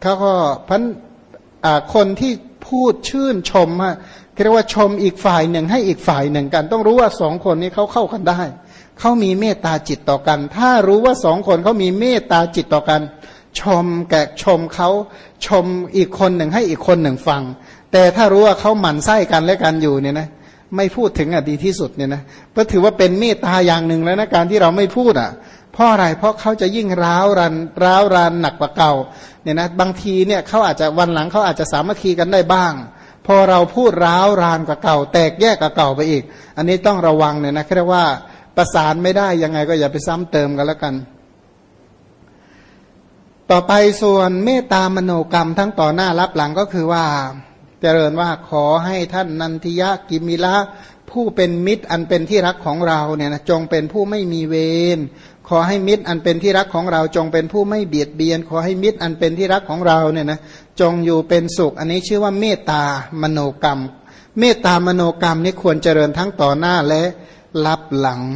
เขาก็พันคนที่พูดชื่นชมเรียกว่าชมอีกฝ่ายหนึ่งให้อีกฝ่ายหนึ่งกันต้องรู้ว่าสองคนนี้เขาเข้ากันได้เขามีเมตตาจิตต่อกันถ้ารู้ว่าสองคนเขามีเมตตาจิตต่อกันชมเขาชมอีกคนหนึ่งให้อีกคนหนึ่งฟังแต่ถ้ารู้ว่าเขาหมั่นไส้กันและกันอยู่เนี่ยนะไม่พูดถึงดีที่สุดเนี่ยนะเพราะถือว่าเป็นเมตตาอย่างหนึ่งแล้วนะการที่เราไม่พูดเพราะอะไรเพราะเขาจะยิ่งร้าวรานหนักกว่าเก่าเนี่ยนะบางทีเนี่ยเขาอาจจะวันหลังเขาอาจจะสามัคคีกันได้บ้างพอเราพูดร้าวรานกว่าเก่าแตกแยกกว่าเก่าไปอีกอันนี้ต้องระวังเนี่ยนะเรียกว่าประสานไม่ได้ยังไงก็อย่าไปซ้ำเติมกันแล้วกันต่อไปส่วนเมตตามโนกรรมทั้งต่อหน้ารับหลังก็คือว่าเจริญว่าขอให้ท่านนันทิยะกิมิละผู้เป็นมิตรอันเป็นที่รักของเราเนี่ยนะจงเป็นผู้ไม่มีเวรขอให้มิตรอันเป็นที่รักของเราจงเป็นผู้ไม่เบียดเบียนขอให้มิตรอันเป็นที่รักของเราเนี่ยนะจงอยู่เป็นสุขอันนี้ชื่อว่าเมตตามโนกรรมเมตตามโนกรรมนี้ควรเจริญทั้งต่อหน้าและรับหลัง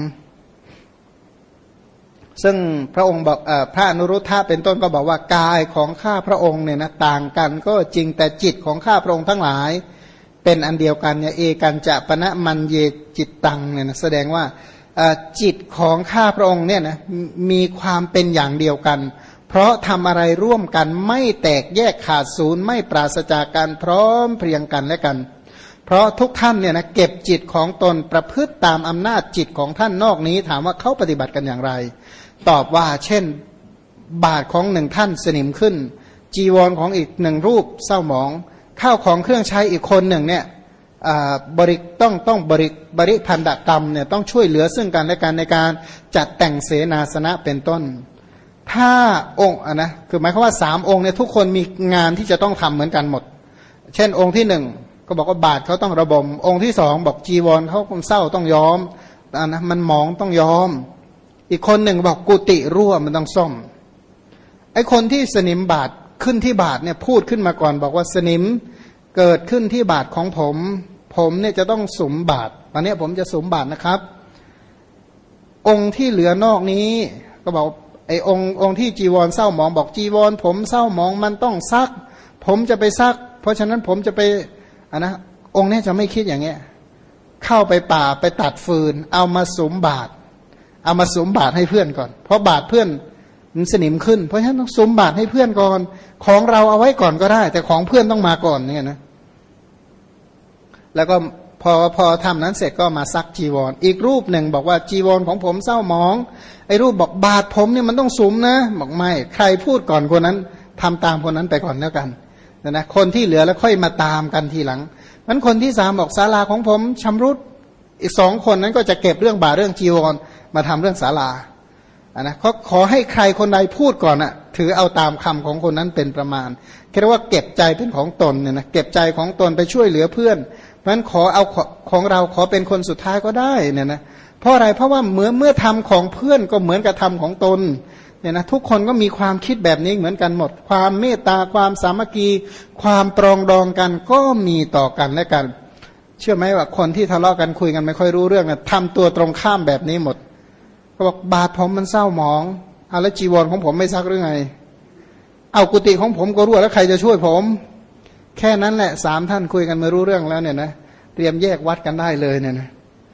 ซึ่งพระองค์บอกพระอนุรุทธะเป็นต้นก็บอกว่ากายของข้าพระองค์เนี่ยนะต่างกันก็จริงแต่จิตของข้าพระองค์ทั้งหลายเป็นอันเดียวกันเนี่ยเอกันจะปณะมันเยจิตตังเนี่ยนะแสดงว่าจิตของข้าพระองค์เนี่ยนะมีความเป็นอย่างเดียวกันเพราะทำอะไรร่วมกันไม่แตกแยกขาดศูนย์ไม่ปราศจากการพร้อมเพรียงกันและกันเพราะทุกท่านเนี่ยนะเก็บจิตของตนประพฤติตามอำนาจจิตของท่านนอกนี้ถามว่าเขาปฏิบัติกันอย่างไรตอบว่าเช่นบาทของหนึ่งท่านสนิมขึ้นจีวรของอีกหนึ่งรูปเศร้าหมองข้าวของเครื่องใช้อีกคนหนึ่งเนี่ยต้องบริพันธกรรมเนี่ยต้องช่วยเหลือซึ่งกันและกันในการจัดแต่งเสนาสนะเป็นต้นถ้าองค์นะคือหมายความว่า3องค์เนี่ยทุกคนมีงานที่จะต้องทำเหมือนกันหมดเช่นองค์ที่1ก็บอกว่าบาทเขาต้องระบมองค์ที่2บอกจีวรเขาเศร้าต้องย้อมนะมันหมองต้องย้อมอีกคนหนึ่งบอกกุฏิรั่วมันต้องซ่อมไอ้คนที่สนิมบาทขึ้นที่บาทเนี่ยพูดขึ้นมาก่อนบอกว่าสนิมเกิดขึ้นที่บาทของผมเนี่ยจะต้องสุมบาทตอนนี้ผมจะสุมบาทนะครับองค์ที่เหลือนอกนี้ก็บอกไอ้องค์ที่จีวรเศร้าหมองบอกจีวรผมเศร้าหมองมันต้องซักผมจะไปซักเพราะฉะนั้นผมจะไปนะองค์นี้จะไม่คิดอย่างเงี้ยเข้าไปป่าไปตัดฟืนเอามาสุมบาทให้เพื่อนก่อนเพราะบาทเพื่อนมันสนิมขึ้นเพราะฉะนั้นต้องสุมบาทให้เพื่อนก่อนของเราเอาไว้ก่อนก็ได้แต่ของเพื่อนต้องมาก่อนเนี่ยนะแล้วก็พอทำนั้นเสร็จก็มาซักจีวรอีกรูปหนึ่งบอกว่าจีวรของผมเศร้าหมองไอ้รูปบอกบาทผมเนี่ยมันต้องสุมนะบอกไม่ใครพูดก่อนคนนั้นทำตามคนนั้นไปก่อนแล้วกันนะคนที่เหลือแล้วค่อยมาตามกันทีหลังนั้นคนที่3บอกศาลาของผมชำรุดอีก2คนนั้นก็จะเก็บเรื่องบาทเรื่องจีวรมาทำเรื่องศาลานะเขาขอให้ใครคนใดพูดก่อนถือเอาตามคำของคนนั้นเป็นประมาณเรียกว่าเก็บใจเป็นของตนเนี่ยนะเก็บใจของตนไปช่วยเหลือเพื่อนเพราะฉะนั้นขอเอาของเราขอเป็นคนสุดท้ายก็ได้เนี่ยนะเพราะอะไรเพราะว่าเมื่อทำของเพื่อนก็เหมือนกับทำของตนเนี่ยนะทุกคนก็มีความคิดแบบนี้เหมือนกันหมดความเมตตาความสามัคคีความปรองดองกันก็มีต่อกันและกันเชื่อไหมว่าคนที่ทะเลาะกันคุยกันไม่ค่อยรู้เรื่องนะทำตัวตรงข้ามแบบนี้หมดก็บอกบาทผมมันเศร้าหมองเอาแล้วจีวรของผมไม่ซักหรือไงเอากุฏิของผมก็รั่วแล้วใครจะช่วยผมแค่นั้นแหละ3ท่านคุยกันไม่รู้เรื่องแล้วเนี่ยนะเตรียมแยกวัดกันได้เลยเนี่ยนะ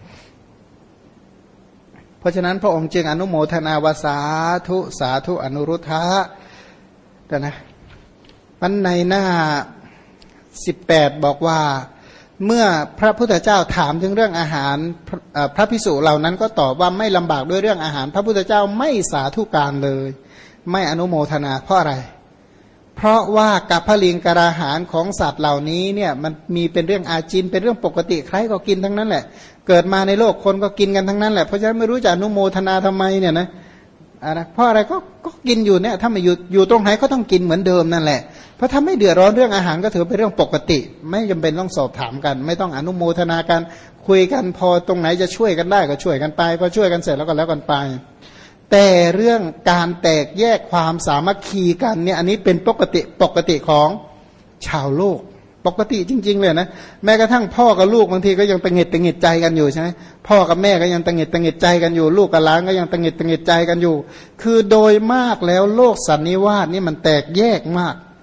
เพราะฉะนั้นพระองค์จึงอนุโมทนาวาสาธุอนุรุทธะแต่นะมันในหน้า18บอกว่าเมื่อพระพุทธเจ้าถามถึงเรื่องอาหารพระภิกษุเหล่านั้นก็ตอบว่าไม่ลำบากด้วยเรื่องอาหารพระพุทธเจ้าไม่สาธุการเลยไม่อนุโมทนาเพราะอะไรเพราะว่ากัปพลิงกราหารของสัตว์เหล่านี้เนี่ยมันมีเป็นเรื่องอาจินเป็นเรื่องปกติใครก็กินทั้งนั้นแหละเกิดมาในโลกคนก็กินกันทั้งนั้นแหละเพราะฉะนั้นไม่รู้จะอนุโมทนาทำไมเนี่ยนะเพราะอะไรก็กินอยู่เนี่ยถ้าไม่อยู่ตรงไหนก็ต้องกินเหมือนเดิมนั่นแหละเพราะถ้าไม่เดือดร้อนเรื่องอาหารก็ถือเป็นเรื่องปกติไม่จำเป็นต้องสอบถามกันไม่ต้องอนุโมทนากันคุยกันพอตรงไหนจะช่วยกันได้ก็ช่วยกันไปพอช่วยกันเสร็จแล้วกันไปแต่เรื่องการแตกแยกความสามัคคีกันเนี่ยอันนี้เป็นปกติของชาวโลกปกติจริงๆเลยนะแม้กระทั่งพ่อกับลูกบางทีก็ยังตังหิดใจกันอยู่ใช่ไหมพ่อกับแม่ก็ยังตังหิดใจกันอยู่ลูกกับหลานก็ยังตังหิดใจกันอยู่คือโดยมากแล้วโลกสันนิวาสนี่มันแตกแยกมาก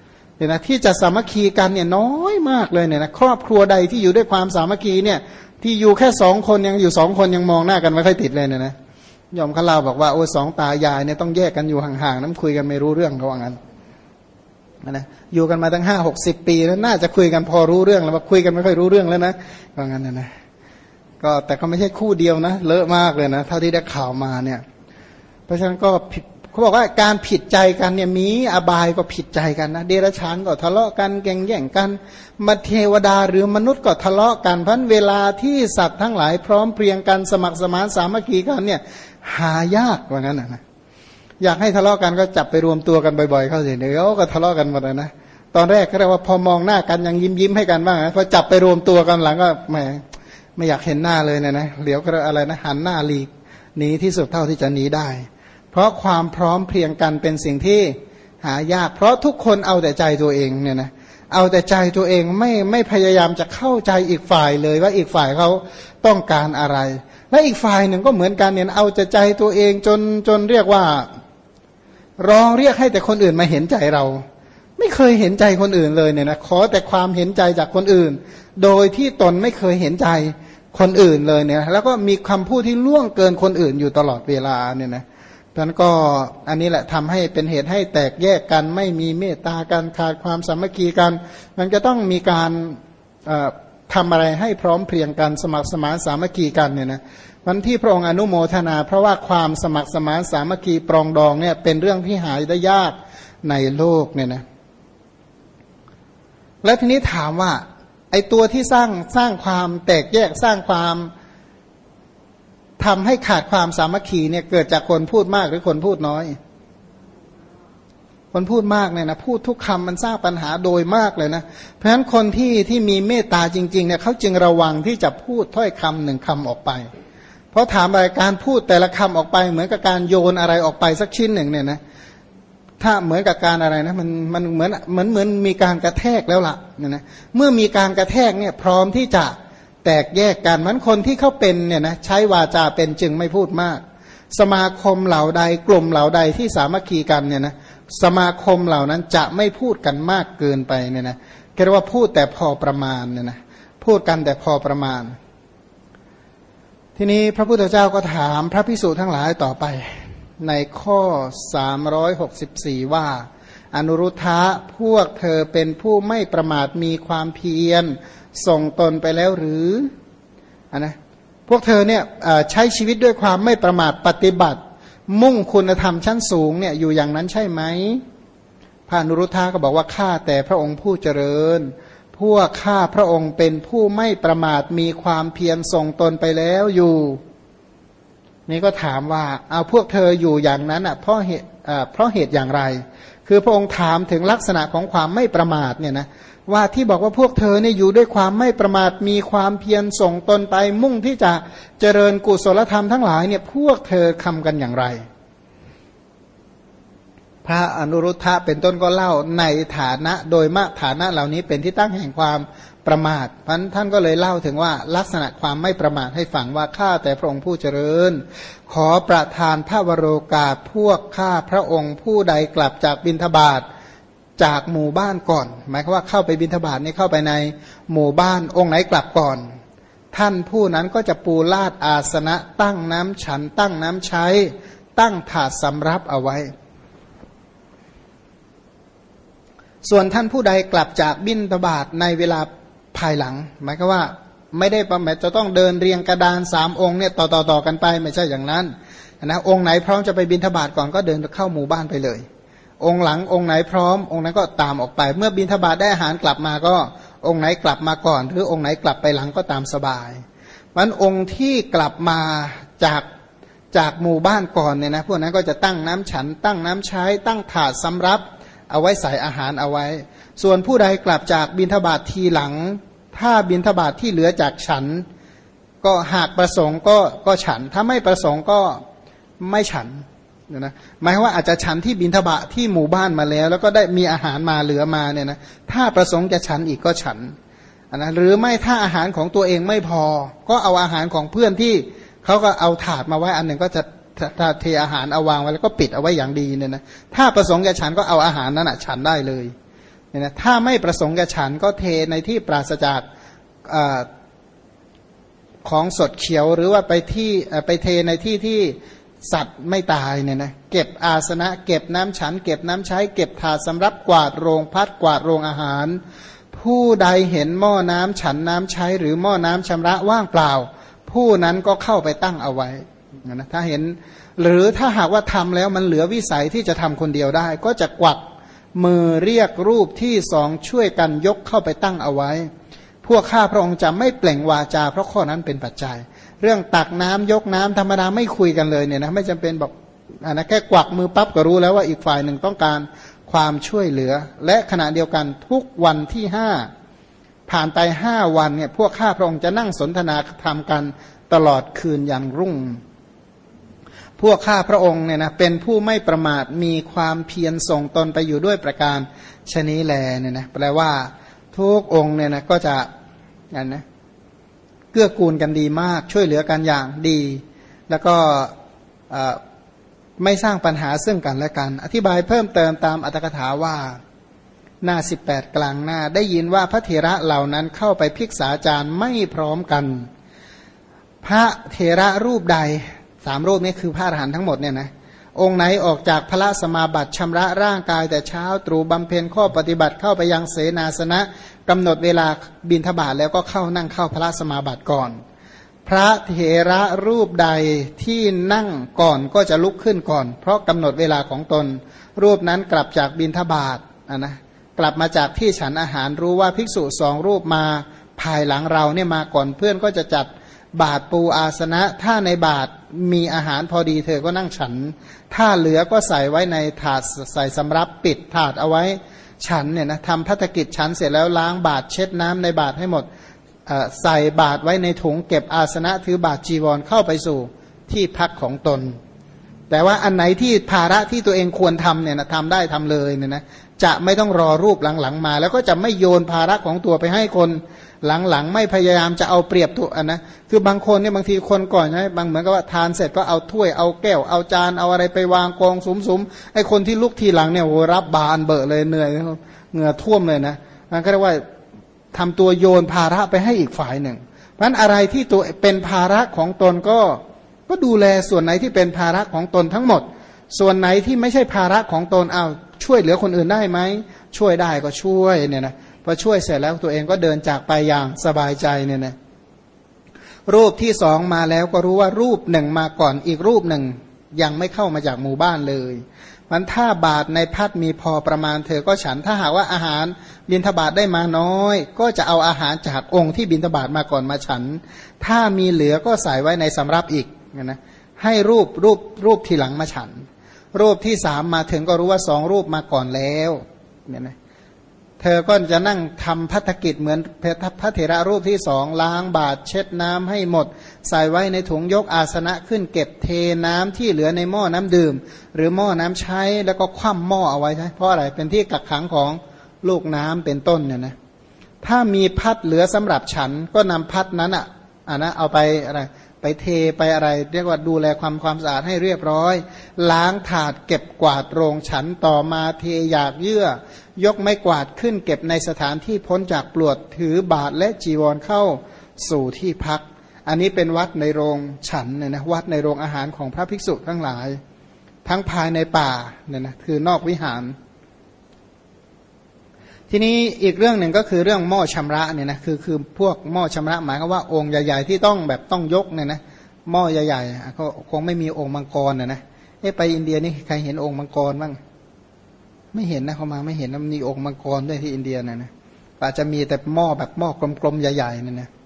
เนี่ยนะที่จะสามัคคีกันเนี่ยน้อยมากเลยเนี่ยนะครอบครัวใดที่อยู่ด้วยความสามัคคีเนี่ยที่อยู่แค่2 คนยังอยู่2 คนยังมองหน้ากันไม่ค่อยติดเลยเนี่ยนะยอมเขาเล่าบอกว่าโอ้2 ตายายเนี่ยต้องแยกกันอยู่ห่างๆน้ำคุยกันไม่รู้เรื่องเขาว่างั้นนะอยู่กันมาตั้ง50-60 ปีแล้วน่าจะคุยกันพอรู้เรื่องแล้วว่าคุยกันไม่ค่อยรู้เรื่องแล้วนะว่างั้นนะก็แต่ก็ไม่ใช่คู่เดียวนะเลอะมากเลยนะเท่าที่ได้ข่าวมาเนี่ยเพราะฉะนั้นก็เขาบอกว่าการผิดใจกันเนี่ยมีอบายก็ผิดใจกันนะเดรัจฉานก็ทะเลาะกันแก่งแย่งกันมาเทวดาหรือมนุษย์ก็ทะเลาะกันเพราะเวลาที่สัตว์ทั้งหลายพร้อมเพรียงกันสมัครสมานสามัคคีกันเนี่ยหายากว่างั้นนะอยากให้ทะเลาะกันก็จับไปรวมตัวกันบ่อยๆเข้าสิเดี๋ยวก็ทะเลาะกันหมดเลยนะตอนแรกก็เรียกว่าพอมองหน้ากันยังยิ้มให้กันบ้างนะพอจับไปรวมตัวกันหลังก็แหมไม่อยากเห็นหน้าเลยนะเดี๋ยวก็อะไรนะหันหน้าหลีกหนีที่สุดเท่าที่จะหนีได้เพราะความพร้อมเพรียงกันเป็นสิ่งที่หายากเพราะทุกคนเอาแต่ใจตัวเองเนี่ยนะเอาแต่ใจตัวเองไม่พยายามจะเข้าใจอีกฝ่ายเลยว่าอีกฝ่ายเขาต้องการอะไรและอีกฝ่ายหนึ่งก็เหมือนกันเนี่ยเอาแต่ใจตัวเองจนเรียกว่าร้องเรียกให้แต่คนอื่นมาเห็นใจเราไม่เคยเห็นใจคนอื่นเลยเนี่ยนะขอแต่ความเห็นใจจากคนอื่นโดยที่ตนไม่เคยเห็นใจคนอื่นเลยเนี่ยแล้วก็มีคำพูดที่ล่วงเกินคนอื่นอยู่ตลอดเวลาเนี่ยนะเพราะนั้นก็อันนี้แหละทำให้เป็นเหตุให้แตกแยกกันไม่มีเมตตากันขาดความสามัคคีกันมันก็ต้องมีการทำอะไรให้พร้อมเพรียงกันสมัครสมานสามัคคีกันเนี่ยนะวันที่พระองค์อนุโมทนาเพราะว่าความสมัครสมานสามัคคีปรองดองเนี่ยเป็นเรื่องที่หาได้ยากในโลกเนี่ยนะและทีนี้ถามว่าไอ้ตัวที่สร้างความแตกแยกสร้างความทำให้ขาดความสามัคคีเนี่ยเกิดจากคนพูดมากหรือคนพูดน้อยคนพูดมากเนี่ยนะพูดทุกคำมันสร้างปัญหาโดยมากเลยนะเพราะฉะนั้นคนที่มีเมตตาจริงๆเนี่ยเขาจึงระวังที่จะพูดถ้อยคำ1 คำออกไปเพราะถามอะไรการพูดแต่ละคำออกไปเหมือนกับการโยนอะไรออกไปสักชิ้นหนึ่งเนี่ยนะถ้าเหมือนกับการอะไรนะมันเหมือนมีการกระแทกแล้วล่ะเนี่ยนะเมื่อมีการกระแทกเนี่ยพร้อมที่จะแตกแยกกันมันคนที่เขาเป็นเนี่ยนะใช้วาจาเป็นจึงไม่พูดมากสมาคมเหล่าใดกลุ่มเหล่าใดที่สามัคคีกันเนี่ยนะสมาคมเหล่านั้นจะไม่พูดกันมากเกินไปเนี่ยนะเรียกว่าพูดแต่พอประมาณเนี่ยนะพูดกันแต่พอประมาณทีนี้พระพุทธเจ้าก็ถามพระภิกษุทั้งหลายต่อไปในข้อ364ว่าอนุรุทธะพวกเธอเป็นผู้ไม่ประมาทมีความเพียรส่งตนไปแล้วหรือนะพวกเธอเนี่ยใช้ชีวิตด้วยความไม่ประมาทปฏิบัติมุ่งคุณธรรมชั้นสูงเนี่ยอยู่อย่างนั้นใช่ไหมพระอนุรุทธะก็บอกว่าข้าแต่พระองค์ผู้เจริญพวกข้าพระองค์เป็นผู้ไม่ประมาทมีความเพียรส่งตนไปแล้วอยู่นี่ก็ถามว่าเอาพวกเธออยู่อย่างนั้นเพราะเหตุอย่างไรคือพระองค์ถามถึงลักษณะของความไม่ประมาทเนี่ยนะว่าที่บอกว่าพวกเธอเนี่ยอยู่ด้วยความไม่ประมาทมีความเพียรส่งตนไปมุ่งที่จะเจริญกุศลธรรมทั้งหลายเนี่ยพวกเธอทำกันอย่างไรพระอนุรุทธะเป็นต้นก็เล่าในฐานะโดยมากฐานะเหล่านี้เป็นที่ตั้งแห่งความประมาทเพราะท่านก็เลยเล่าถึงว่าลักษณะความไม่ประมาทให้ฟังว่าข้าแต่พระองค์ผู้เจริญขอประทานพระวโรกาสพวกข้าพระองค์ผู้ใดกลับจากบิณฑบาตจากหมู่บ้านก่อนหมายความว่าเข้าไปบิณฑบาตนี่เข้าไปในหมู่บ้านองค์ไหนกลับก่อนท่านผู้นั้นก็จะปูลาดอาสนะตั้งน้ำฉันตั้งน้ำใช้ตั้งถาดสำรับเอาไว้ส่วนท่านผู้ใดกลับจากบิณฑบาตในเวลาภายหลังหมายความว่าไม่ได้ประมาทจะต้องเดินเรียงกระดาน3 องค์เนี่ยต่อกันไปไม่ใช่อย่างนั้นนะองค์ไหนพร้อมจะไปบิณฑบาตก่อนก็เดินเข้าหมู่บ้านไปเลยองค์หลังองค์ไหนพร้อมองค์นั้นก็ตามออกไปเมื่อบิณฑบาตได้อาหารกลับมาก็องค์ไหนกลับมาก่อนหรือองค์ไหนกลับไปหลังก็ตามสบายมันองค์ที่กลับมาจากหมู่บ้านก่อนเนี่ยนะพวกนั้นก็จะตั้งน้ำฉันตั้งน้ำใช้ตั้งถาดสำรับเอาไว้ใส่อาหารเอาไว้ส่วนผู้ใดกลับจากบิณฑบาตทีหลังถ้าบิณฑบาตที่เหลือจากฉันก็หากประสงค์ก็ฉันถ้าไม่ประสงค์ก็ไม่ฉันนะหมายว่าอาจจะฉันที่บิณฑบาตที่หมู่บ้านมาแล้วก็ได้มีอาหารมาเหลือมาเนี่ยนะถ้าประสงค์จะฉันอีกก็ฉันนะหรือไม่ถ้าอาหารของตัวเองไม่พอก็เอาอาหารของเพื่อนที่เขาก็เอาถาดมาไว้อันหนึ่งก็จะเทอาหารเอาวางไว้แล้วก็ปิดเอาไว้อย่างดีเนี่ยนะถ้าประสงค์จะฉันก็เอาอาหารนั้นฉันได้เลยเนี่ยนะถ้าไม่ประสงค์จะฉันก็เทในที่ปราศจากของสดเขียวหรือว่าไปเทในที่ที่สัตว์ไม่ตายเนี่ยนะเก็บอาสนะเก็บน้ำฉันเก็บน้ำใช้เก็บถาดสำหรับกวาดโรงพัดกวาดโรงอาหารผู้ใดเห็นหม้อน้ำฉันน้ำใช้หรือหม้อน้ำชำระว่างเปล่าผู้นั้นก็เข้าไปตั้งเอาไว้นะถ้าเห็นหรือถ้าหากว่าทำแล้วมันเหลือวิสัยที่จะทำคนเดียวได้ก็จะกวักมือเรียกรูปที่สองช่วยกันยกเข้าไปตั้งเอาไว้พวกข้าพระองค์จะไม่เปล่งวาจาเพราะข้อนั้นเป็นปัจจัยเรื่องตักน้ำยกน้ำธรรมดาไม่คุยกันเลยเนี่ยนะไม่จำเป็นบอกนะแค่กวักมือปั๊บก็รู้แล้วว่าอีกฝ่ายหนึ่งต้องการความช่วยเหลือและขณะเดียวกันทุกวันที่5ผ่านไป5วันเนี่ยพวกข้าพระองค์จะนั่งสนทนาธรรมกันตลอดคืนยันรุ่งพวกข้าพระองค์เนี่ยนะเป็นผู้ไม่ประมาทมีความเพียรส่งตนไปอยู่ด้วยประการชนี้แลเนี่ยนะแปลว่าทุกองค์เนี่ยนะก็จะงั้นนะเกื้อกูลกันดีมากช่วยเหลือกันอย่างดีแล้วก็ไม่สร้างปัญหาซึ่งกันและกันอธิบายเพิ่มเติมตามอรรถกถาว่าหน้า18กลางหน้าได้ยินว่าพระเถระเหล่านั้นเข้าไปภิกษาจารย์ไม่พร้อมกันพระเถระรูปใด3รูปนี้คือพระอรหันต์ทั้งหมดเนี่ยนะองค์ไหนออกจากพระสมาบัติชำระร่างกายแต่เช้าตรู่บำเพ็ญข้อปฏิบัติเข้าไปยังเสนาสนะกำหนดเวลาบิณฑบาตแล้วก็เข้านั่งเข้าพระสมาบัติก่อนพระเถระรูปใดที่นั่งก่อนก็จะลุกขึ้นก่อนเพราะกำหนดเวลาของตนรูปนั้นกลับจากบิณฑบาตนะกลับมาจากที่ฉันอาหารรู้ว่าภิกษุ2รูปมาภายหลังเราเนี่ยมาก่อนเพื่อนก็จะจัดบาตรปูอาสนะถ้าในบาตรมีอาหารพอดีเธอก็นั่งฉันถ้าเหลือก็ใส่ไว้ในถาดใส่สำรับปิดถาดเอาไว้ฉันเนี่ยนะทำภัตกิจฉันเสร็จแล้วล้างบาตรเช็ดน้ำในบาตรให้หมดใส่บาตรไว้ในถุงเก็บอาสนะถือบาตรจีวรเข้าไปสู่ที่พักของตนแต่ว่าอันไหนที่ภาระที่ตัวเองควรทำเนี่ยนะทำได้ทำเลยเนี่ยนะจะไม่ต้องรอรูปหลังๆมาแล้วก็จะไม่โยนภาระของตัวไปให้คนหลังๆไม่พยายามจะเอาเปรียบตัวนะคือบางคนเนี่ยบางทีคนก่อนนะบางเหมือนกับว่าทานเสร็จก็เอาถ้วยเอาแก้วเอาจานเอาอะไรไปวางกองสุมๆไอ้คนที่ลุกทีหลังเนี่ยโหรับบานเบอะเลยเหนื่อยเหงื่อท่วมเลยนะนั่นก็เรียกว่าทำตัวโยนภาระไปให้อีกฝ่ายหนึ่งเพราะฉะนั้นอะไรที่ตัวเป็นภาระของตนก็ดูแลส่วนไหนที่เป็นภาระของตนทั้งหมดส่วนไหนที่ไม่ใช่ภาระของตนเอาช่วยเหลือคนอื่นได้ไหมช่วยได้ก็ช่วยเนี่ยนะพอช่วยเสร็จแล้วตัวเองก็เดินจากไปอย่างสบายใจเนี่ยนะรูปที่2มาแล้วก็รู้ว่ารูปหนึ่งมาก่อนอีกรูปหนึ่งยังไม่เข้ามาจากหมู่บ้านเลยมันถ้าบาทในพัดมีพอประมาณเธอก็ฉันถ้าหากว่าอาหารบิณฑบาตได้มาน้อยก็จะเอาอาหารจากองค์ที่บิณฑบาตมาก่อนมาฉันถ้ามีเหลือก็ใส่ไว้ในสำรับอีกนะให้รูปทีหลังมาฉันรูปที่3มาถึงก็รู้ว่า2รูปมาก่อนแล้วเนี่ยนะเธอก็จะนั่งทำภัตกิจเหมือนพระเถระรูปที่2ล้างบาตรเช็ดน้ำให้หมดใส่ไว้ในถุงยกอาสนะขึ้นเก็บเทน้ำที่เหลือในหม้อน้ำดื่มหรือหม้อน้ำใช้แล้วก็คว่ำหม้อเอาไว้ใช่เพราะอะไรเป็นที่กักขังของลูกน้ำเป็นต้นเนี่ยนะถ้ามีพัดเหลือสำหรับฉันก็นำพัดนั้นเอาไปอะไรไปเทไปอะไรเรียกว่าดูแลความสะอาดให้เรียบร้อยล้างถาดเก็บกวาดโรงฉันต่อมาเทหยากเยื่อยกไม้กวาดขึ้นเก็บในสถานที่พ้นจากปลวดถือบาตรและจีวรเข้าสู่ที่พักอันนี้เป็นวัดในโรงฉันเนี่ยนะวัดในโรงอาหารของพระภิกษุทั้งหลายทั้งภายในป่าเนี่ยนะคือนอกวิหารทีนี้อีกเรื่องหนึ่งก็คือเรื่องหม้อชำระเนี่ยนะคือพวกหม้อชำระหมายก็ว่าองค์ใหญ่ๆที่ต้องแบบต้องยกเนี่ยนะหม้อใหญ่ๆก็คงไม่มีองค์มังกรนะไปอินเดียนี่ใครเห็นองค์มังกรบ้างไม่เห็นนะเขามาไม่เห็นมีองค์มังกรด้วยที่อินเดียนะอาจจะมีแต่หม้อแบบหม้อกลมๆใหญ่ๆเนี่ยนะ